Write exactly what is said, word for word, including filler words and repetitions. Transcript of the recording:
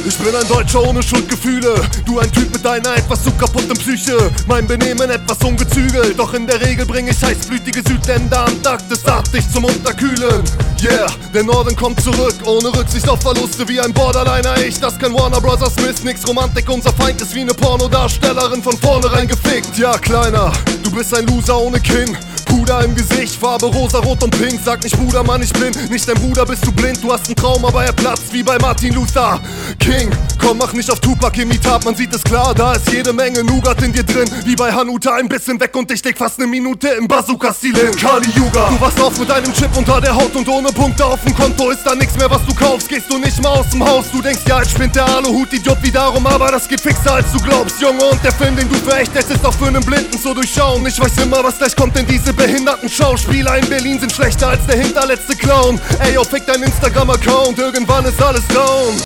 Ich bin ein Deutscher ohne Schuldgefühle, du ein Typ mit deiner etwas zu kaputten Psyche. Mein Benehmen etwas ungezügelt, doch in der Regel bring ich heißblütige Südländer Antarktis artig zum Unterkühlen. Yeah, der Norden kommt zurück, ohne Rücksicht auf Verluste wie ein Borderliner. Ich, das kein Warner Brothers Smith, nix Romantik, unser Feind ist wie ne Pornodarstellerin von vornherein gefickt. Ja, Kleiner, du bist ein Loser ohne Kinn, Puder im Gesicht, Farbe rosa, rot und pink. Sag nicht Bruder, Mann, ich bin nicht dein Bruder, bist du blind. Du hast einen Traum, aber er platzt wie bei Martin Luther King. Komm, mach nicht auf Tupac-Imitat, man sieht es klar, da ist jede Menge Nougat in dir drin. Wie bei Hanuta, ein bisschen weg und ich leg fast ne Minute im Bazooka-Stil hin. Kali Yuga, du wachst auf mit einem Chip unter der Haut und ohne Punkte auf dem Konto ist da nix mehr, was du kaufst. Gehst du nicht mal aus dem Haus, du denkst, ja, jetzt spinnt der Aluhut, Idiot wie darum, aber das geht fixer als du glaubst, Junge. Und der Film, den du für echt hältst, ist auch für einen Blinden zu durchschauen. Ich weiß immer, was gleich kommt, denn diese behinderten Schauspieler in Berlin sind schlechter als der hinterletzte Clown. Ey, yo, fick dein Instagram-Account, irgendwann ist alles down.